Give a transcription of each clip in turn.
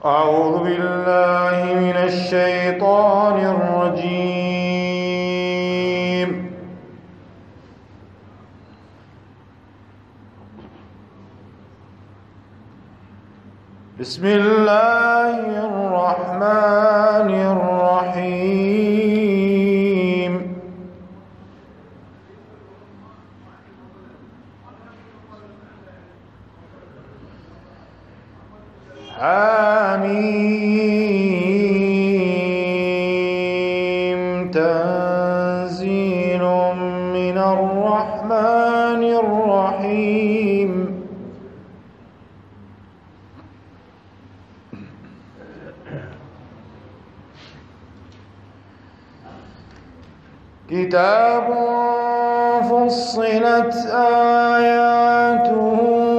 أعوذ بالله من الشيطان الرجيم. بسم الله الرحمن الرحيم. حميم تنزيل من الرحمن الرحيم. كتاب فصلت آياته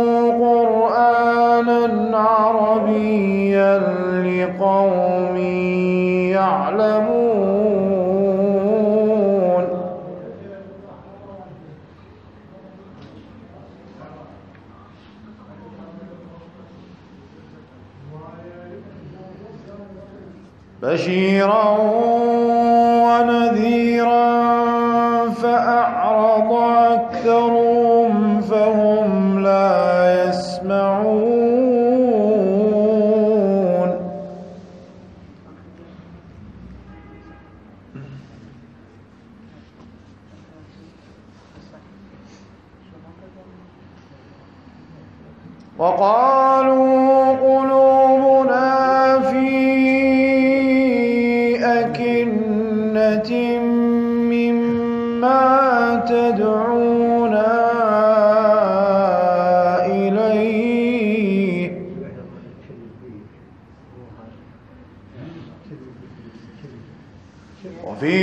قرآنا عربيا لقوم يعلمون. بشيرا ونذيرا فأعرض أكثرهم فهم لا يسمعون. وقالوا قلوبنا في أكنة مما تدعونا إليه وفي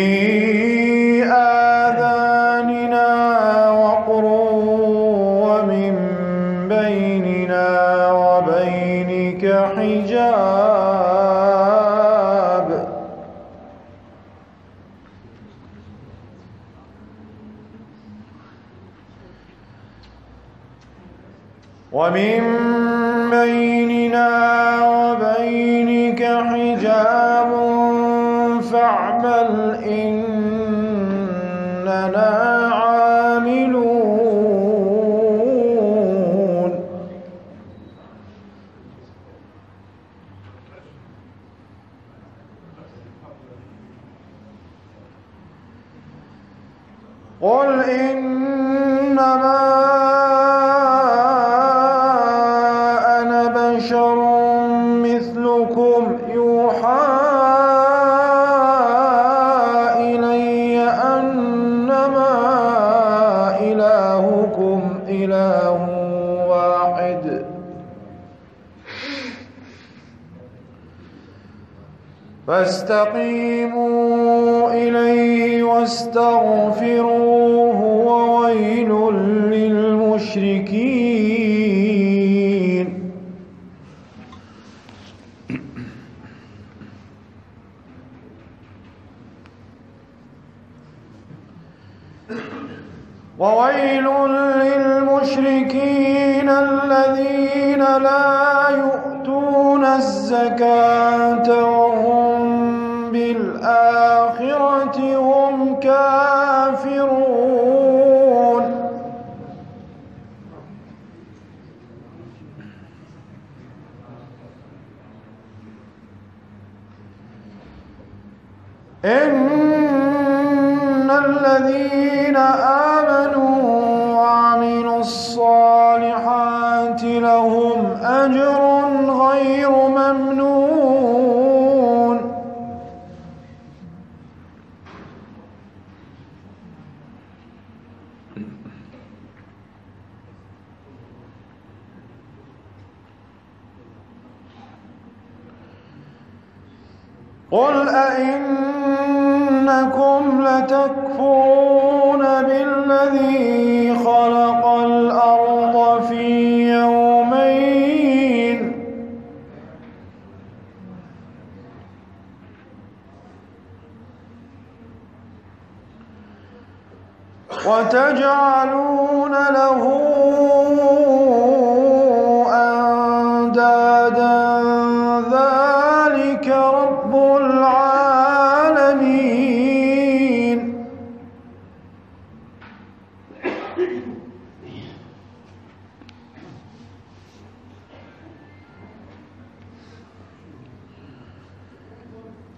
آذاننا وقر ومن بيننا وبينك حجاب فاعمل إننا عاملون. قل إنما أنا بشر مثلكم يوحى إلي أنما إلهكم إله واحد فاستقيموا إليه واستغفروه وويل للمشركين. وويل للمشركين الذين لا يؤتون الزكاة وهم بالآخرة هم كافرون. إن الذين آمنوا وعملوا الصالحات لهم أجر غير ممنون. قل أئنكم لتكفرون بالذي خلق الأرض في يومين وتجعلون له أندادا ذلك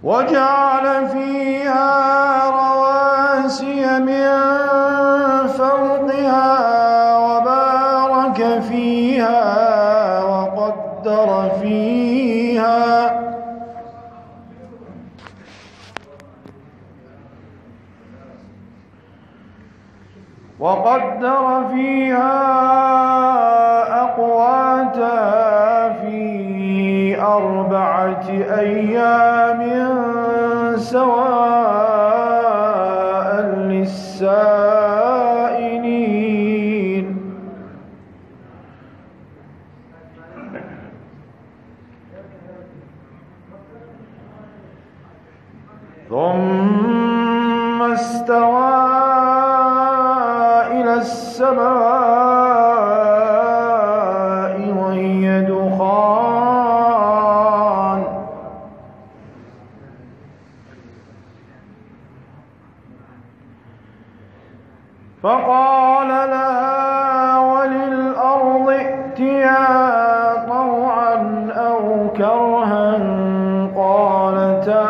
وجعل فيها رواسي من فوقها وبارك فيها وقدر فيها أقواتها في 4 أيام سواء للسائلين ثم استوى إلى السماء وهي دخان فقال لها وللأرض ائتيا طوعا أو كرها قالتا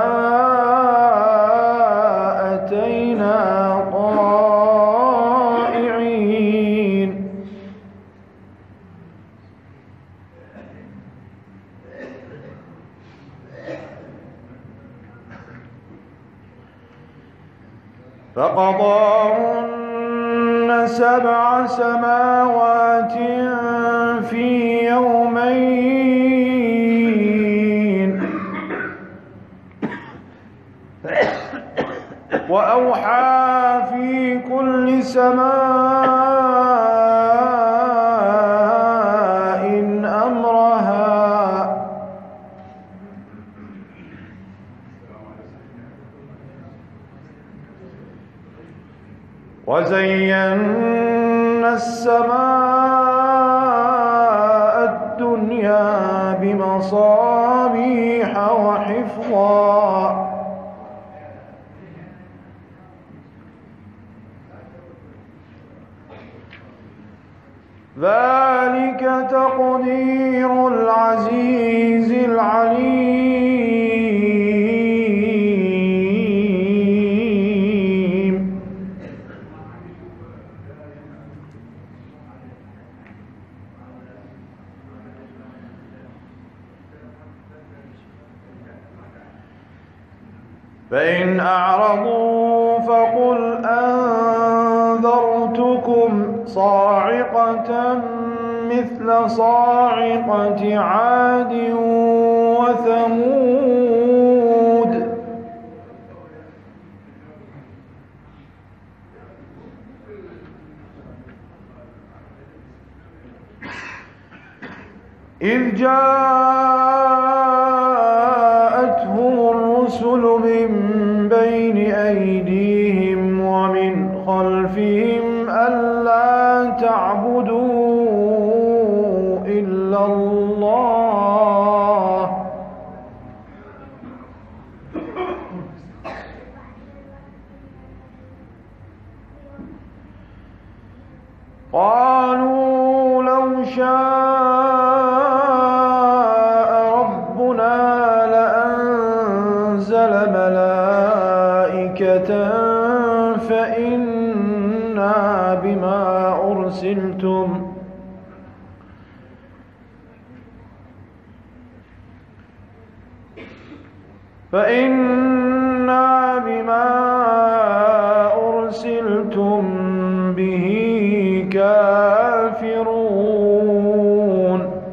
أتينا طائعين فقضاهن 7 سماوات في يومين وأوحى في كل سماء أمرها وزينا السماء الدنيا بمصابيح وحفظا ذلك تقدير العزيز العليم فإن أعرضوا فقل أنذرتكم صاعقة مثل صاعقة عاد وثمود إذ جاءتهم الرسل من بين أيديهم ومن خلفهم ألا تعبدوا إلا الله قالوا لو شاء ربنا لأنزل ملائكة فإنا بما أرسلتم به كافرون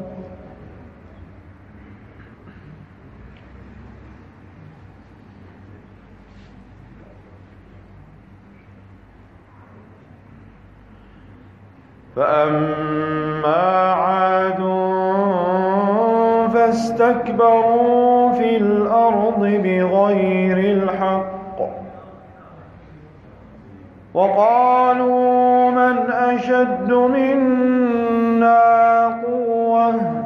فأما عاد فاستكبروا في الأرض بغير الحق وقالوا من أشد منا قوة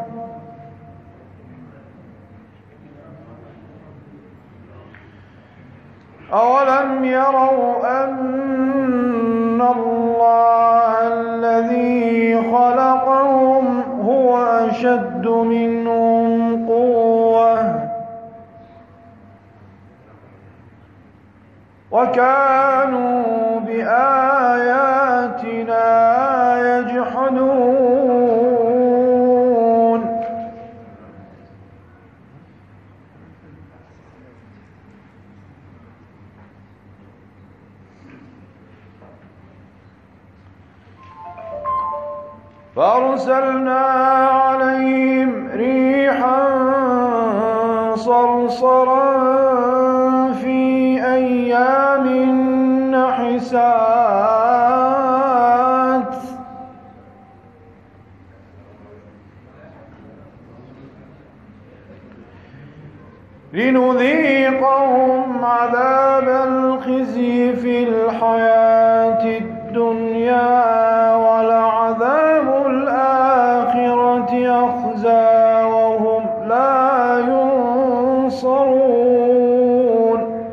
أولم يروا أن الله الذي خلقهم هو أشد منهم قوة وكانوا بآياتنا يجحدون فأرسلنا عليهم ريحا صرصرا في أيام نحسات لنذيقهم عذاب الخزي في الحياة الدنيا ولعذاب الآخرة أخزى وهم لا ينصرون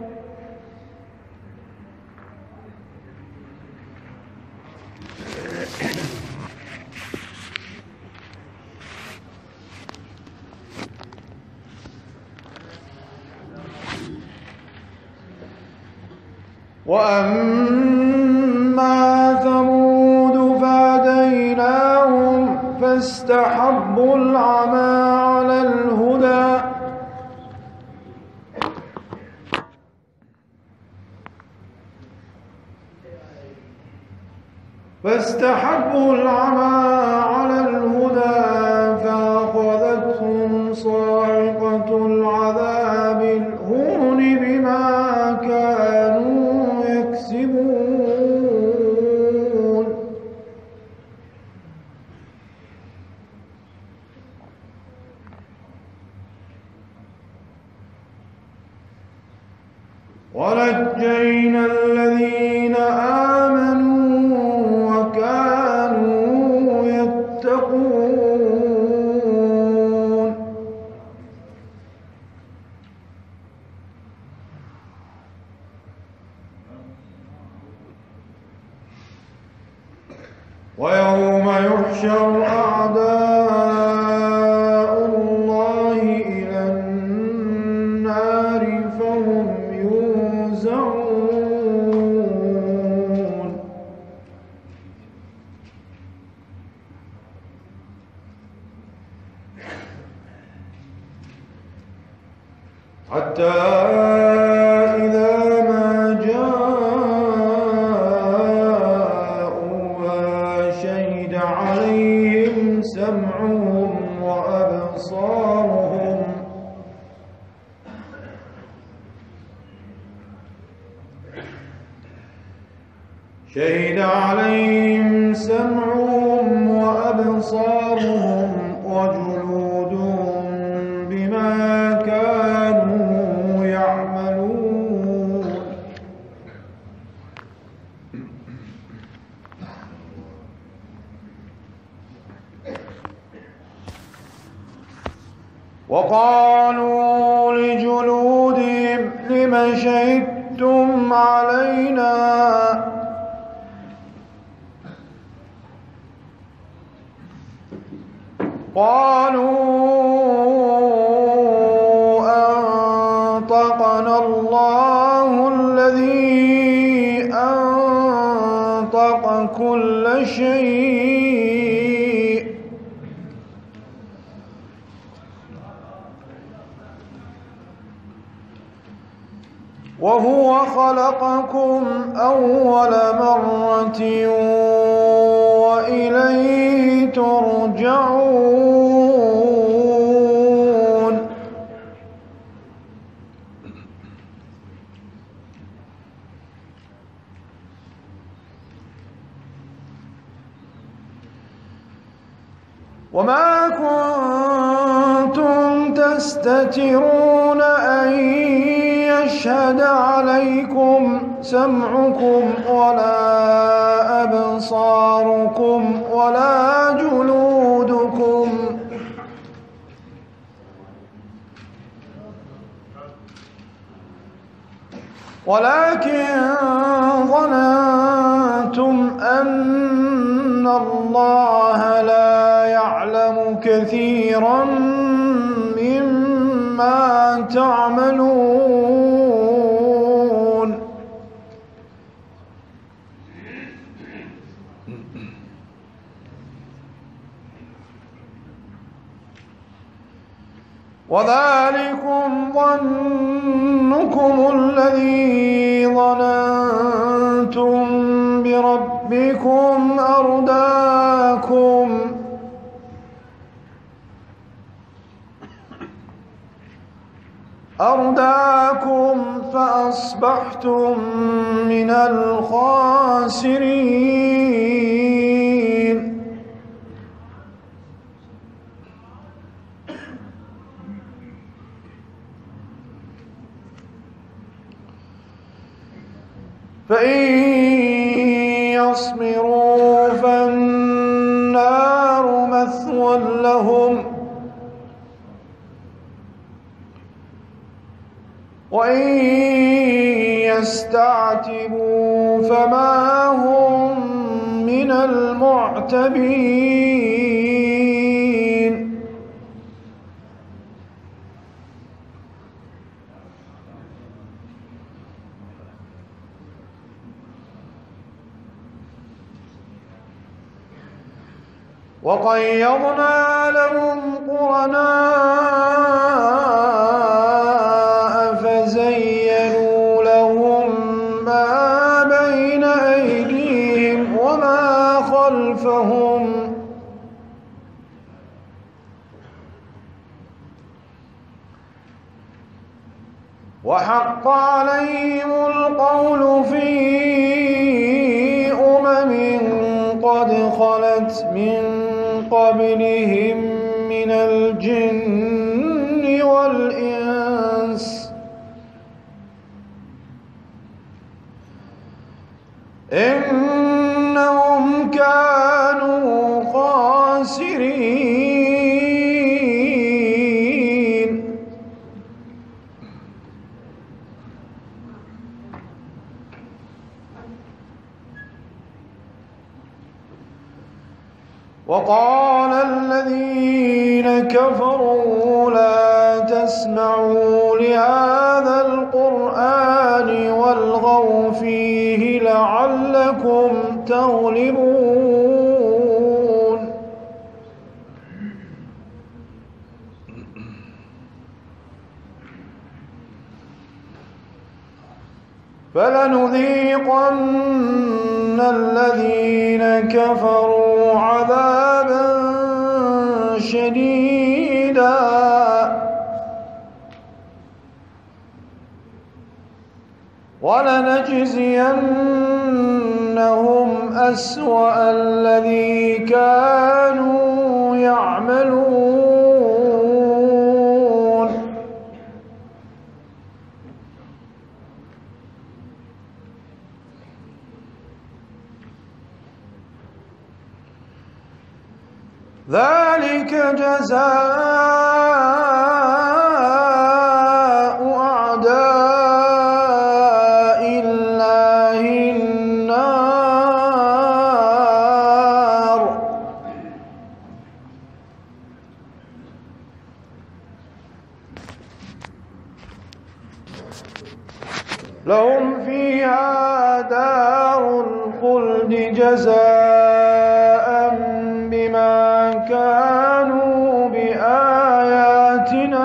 وأما ثمود فهديناهم فاستحبوا العمى على الهدى فأخذتهم صاعقة العذاب الهون بما كانوا يكسبون ونجينا الذين آمنوا وكانوا يتقون ويوم يحشر أعداء الله إلى النار فهم يوزعون حتى إذا ما جاءوها شهد عليهم سمعهم وأبصارهم وجلودهم بما كانوا يعملون وقالوا لجلودهم لم شهدتم علينا قالوا أنطقنا الله الذي أنطق كل شيء وهو خلقكم أول مرة وإليه ترجعون وما كنتم تستترون أن يشهد عليكم سمعكم ولا أبصاركم ولا جلودكم ولكن ظننتم أن الله لا يعلم كثيرا مما تعملون وذلكم ظنكم الذي ظننتم بربكم أرداكم فأصبحتم من الخاسرين. فإن يصبروا فالنار مثوى لهم وإن يستعتبوا فما هم من المعتبين. وقيضنا لهم قرناء فزينوا لهم ما بين أيديهم وما خلفهم وحق عليهم القول في قد خلت من قبلهم من الجن والإنس إنهم كانوا خاسرين. وقال الذين كفروا لا تسمعوا لهذا القرآن والغوا فيه لعلكم تغلبون. فلنذيقن الذين كفروا عذابا شديدا ولنجزينهم أسوأ الذي كانوا يعملون. ذلك جزاء أعداء الله النار لهم فيها دار الخلد جزاء بما كانوا بآياتنا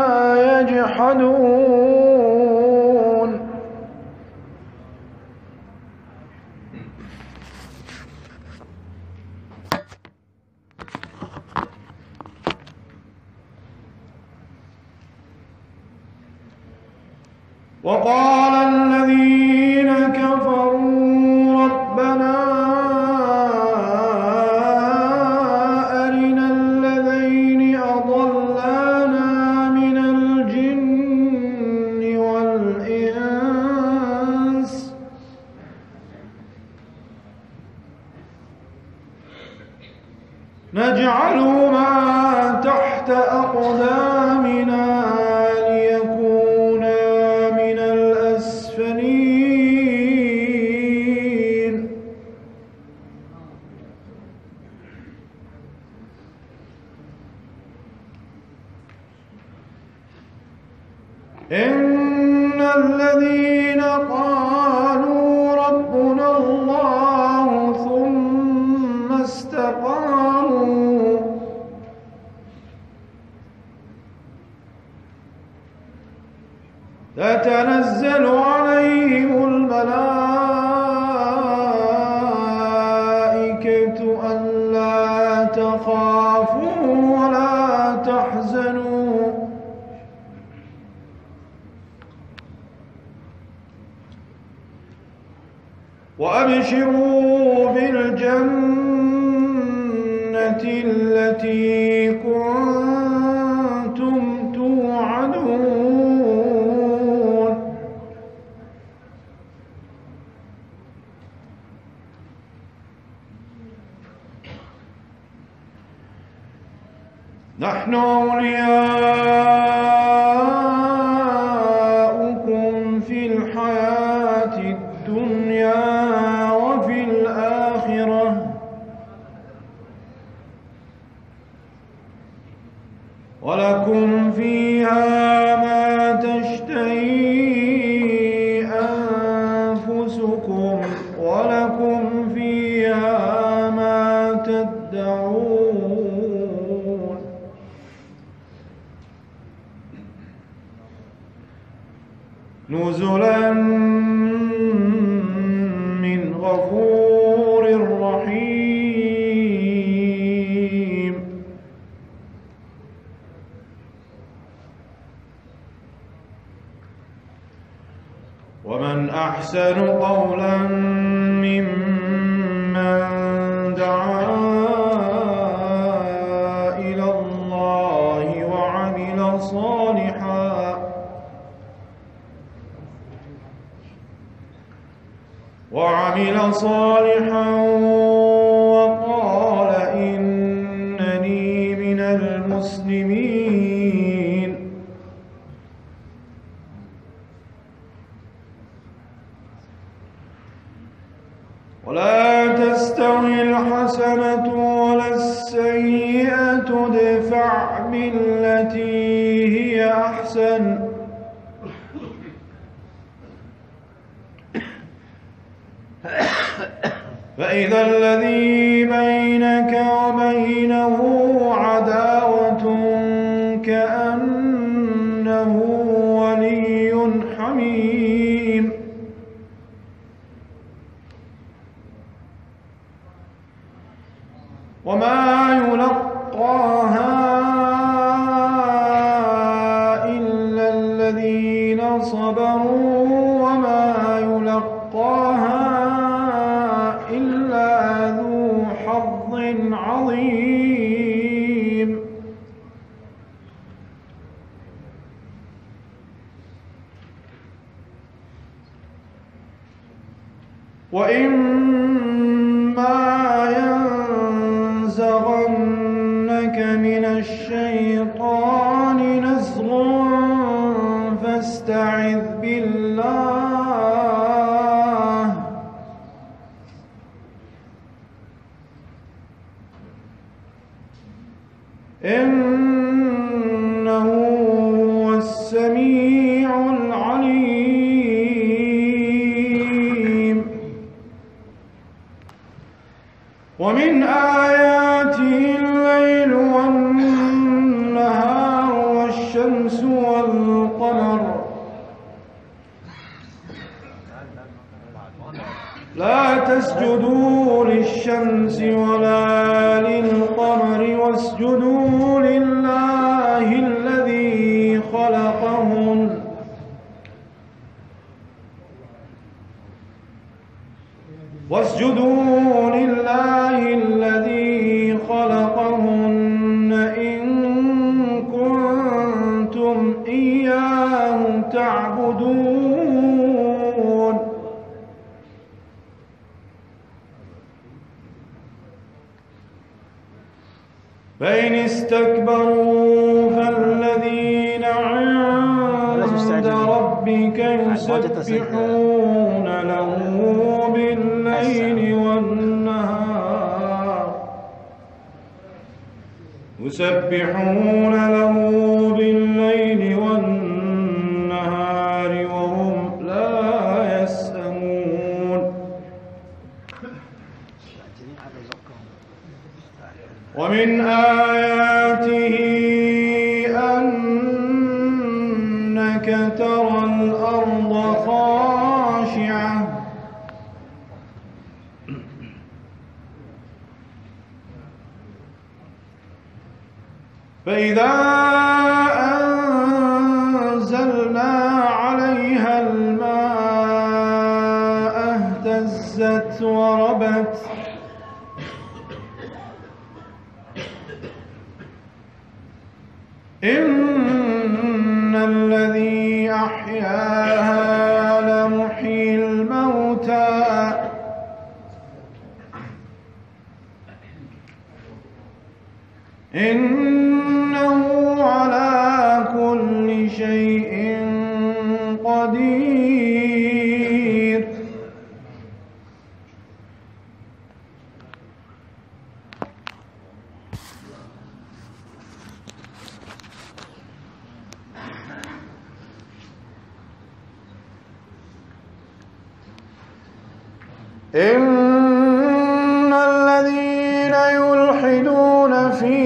يجحدون. وقال الذين كفروا ربنا أرنا الذين أضلانا من الجن والإنس نجعلهما تحت أقدامنا ليكونا من الأسفلين. إن الذين قالوا ربنا الله ثم استقاموا تتنزل عليهم الملائكة ألا تخافوا ولا تحزنوا وأبشروا بالجنة التي كنتم توعدون نحن أولياؤكم في الحياة الدنيا وفي الآخرة ولكم فيها ما تشتهي أنفسكم ولكم فيها ما تدعون نزلا من غفور رحيم ومن أحسن قولا ممن دعا إلى الله وعمل صالحا وقال إنني من المسلمين ولا تستوي الحسنة ولا السيئة ادفع بالتي هي أحسن فإذا الذي بينك وبينه عداوة كأنه ولي حميم وما يلقاها إلا الذين صبروا وما يلقاها إلا ذو حظ عظيم وإما ينزغنك من الشيطان نزغ فاستعذ بالله إنه هو السميع العليم ومن آياته الليل والنهار والشمس والقمر لا تسجدوا للشمس ولا للقمر واسجدوا لله الذي خلقهن إن كنتم إياه تعبدون فإن استكبروا فالذين عند ربك يسبحون له بالليل والنهار وهم لا يسأمون ومن آياته أنك إنك ترى الأرض خاشعة فإذا أنزلنا عليها الماء اهتزت وربت إن الذي أحياها لمحيي الموتى إنه على كل شيء قدير إن الذين يلحدون في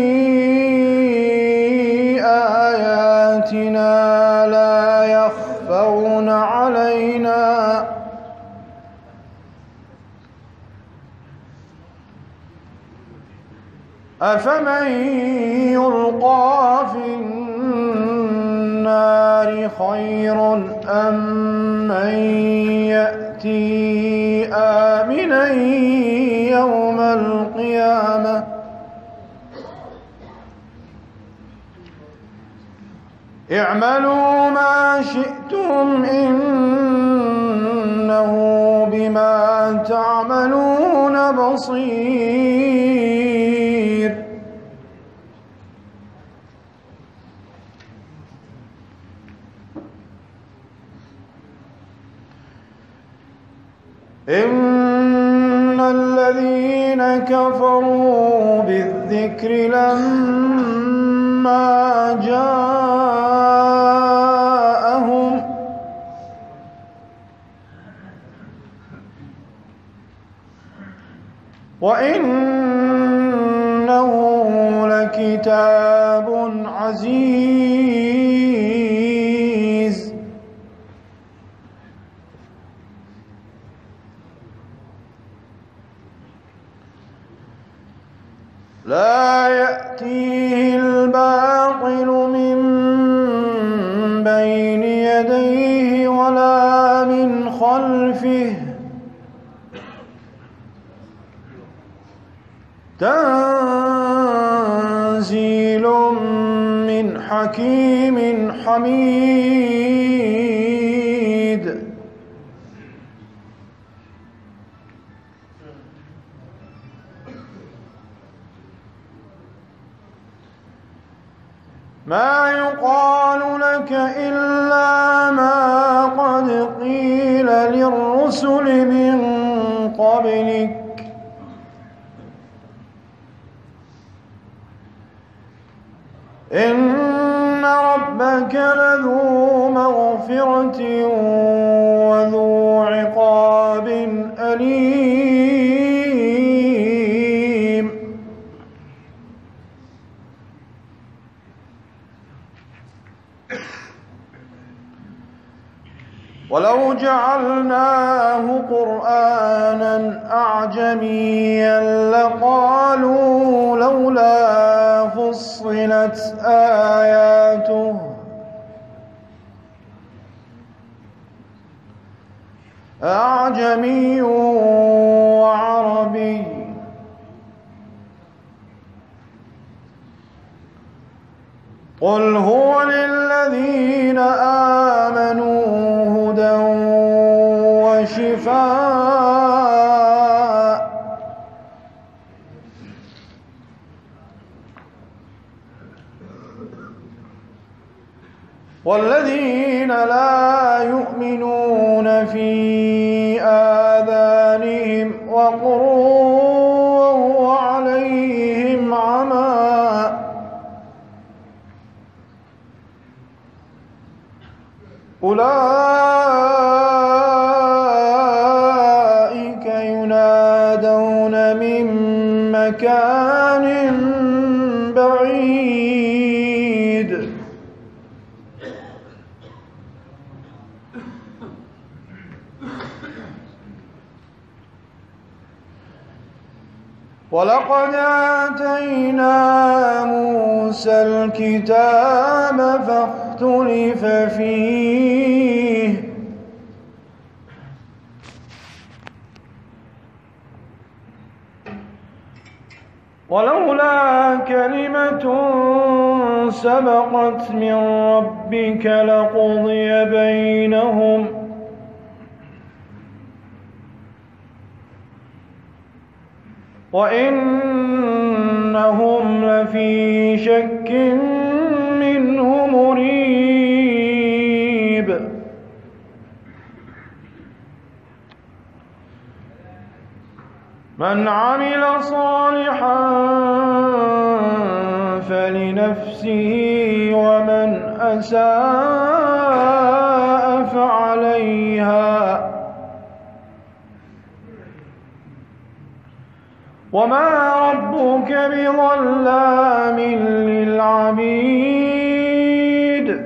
آياتنا لا يخفون علينا أفمن يلقى في النار خير أم من يأتي آمنا يوم القيامة اعملوا ما شئتم إنه بما تعملون بصير إن الذين كفروا بالذكر لما جاءهم وإنه لكتاب عزيز لا يأتيه الباطل من بين يديه ولا من خلفه تنزيل من حكيم حميد ما يقال لك إلا ما قد قيل للرسل من قبلك إن ربك لذو مغفرة وذو عقاب أليم ولو جعلناه قرآنا أعجميا لقالوا لولا فصلت آياته أعجمي وعربي قل هو للذين آمنوا هدى وشفاء والذين لا يؤمنون في آذانهم وقر وعليهم عمى أولئك ينادون من مكان بعيد ولقد آتينا موسى الكتاب فاختلف فيه ولولا كلمة سبقت من ربك لقضي بينهم وإنهم لفي شك منه مريب من عمل صالحا فلنفسه ومن أساء فعليها وما ربك بظلام للعبيد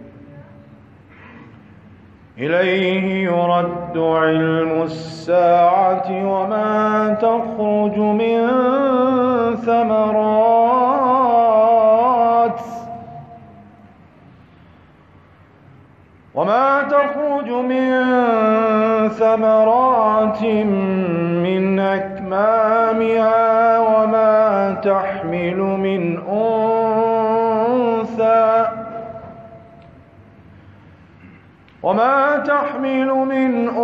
إليه يرد علم الساعة وما تخرج من ثمرات من أكمامها وما تحمل من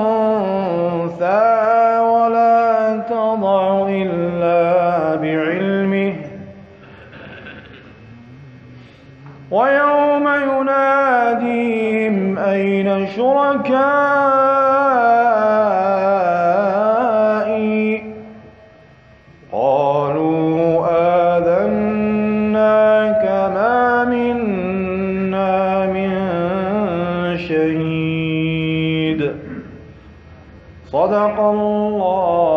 أنثى ولا تضع إلا بعلمه ويوم يناديهم أين شركائي قالوا آذناك ما منا من شهيد صدق الله